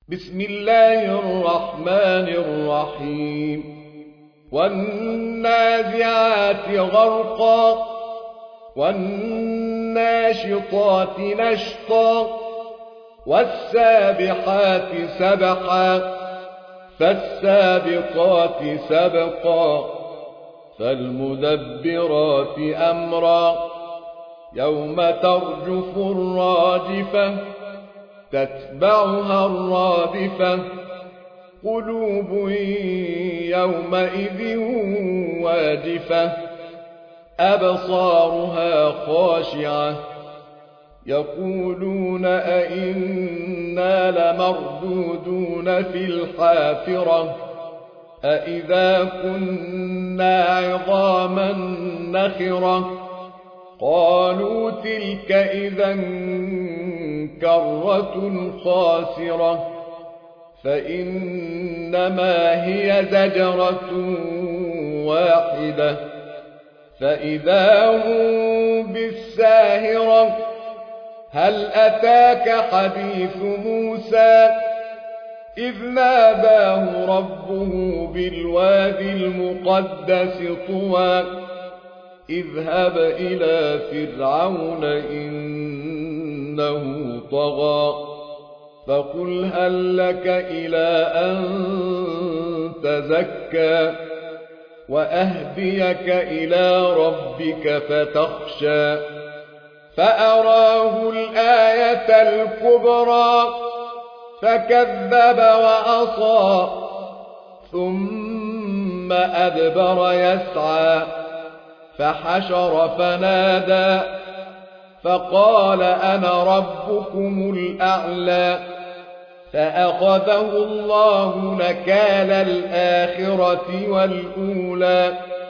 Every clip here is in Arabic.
بسم الله الرحمن الرحيم والنازعات غرقا والناشطات نشطا والسابحات سبحا فالسابقات سبقا فالمدبرات أمرا يوم ترجف الراجفة تتبعها الرادفة قلوب يومئذ واجفة أبصارها خاشعة يقولون أئنا لمردودون في الحافرة أئذا كنا عظاما نخرة قالوا تلك إذا كرة خاسرة فإنما هي زجرة واحدة فإذا هم بالساهرة هل أتاك حديث موسى إذ ناداه ربه بالوادي المقدس طوى اذهب إلى فرعون إنه طغى فقل هل لك إلى أن تزكى وأهديك إلى ربك فتخشى فأراه الآية الكبرى فكذب وعصى ثم أدبر يسعى فحشر فنادى فقال أنا ربكم الأعلى فأخذه الله نكال الآخرة والأولى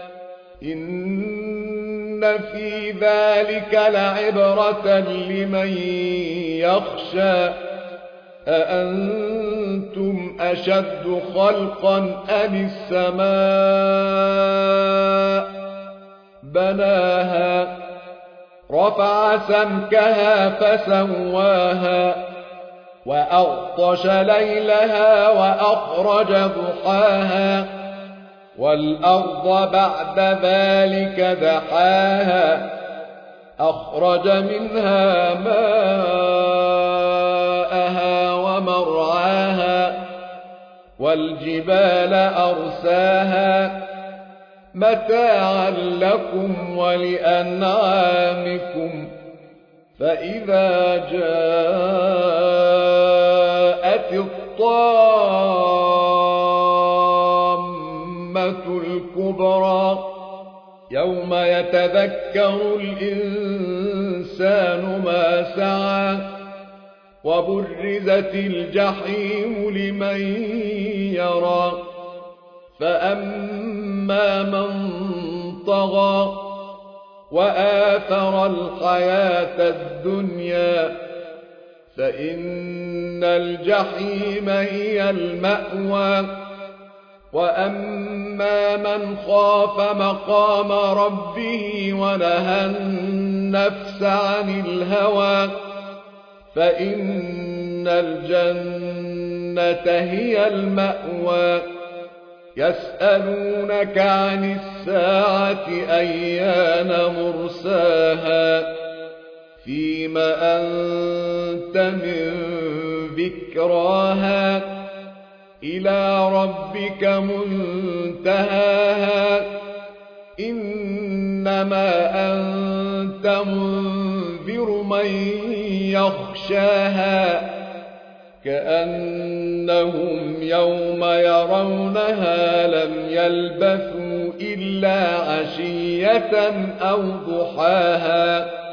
إن في ذلك لعبرة لمن يخشى أأنتم أشد خلقا أم السماء بناها رفع سمكها فسواها وأغطش ليلها وأخرج ضحاها والأرض بعد ذلك دحاها أخرج منها ماءها ومرعاها والجبال أرساها متاعا لكم ولأنعامكم فإذا جاءت الطامة الكبرى يوم يتذكر الإنسان ما سعى وبرزت الجحيم لمن يرى فأما من طغى وآثر الحياة الدنيا فإن الجحيم هي المأوى وأما من خاف مقام ربه ونهى النفس عن الهوى فإن الجنة هي المأوى يسألونك عن الساعة أيان مرساها فيم أنت من ذكراها إلى ربك منتهاها إنما أنت منذر من يخشاها كأنهم يوم يرونها لم يلبثوا إلا عشية أو ضحاها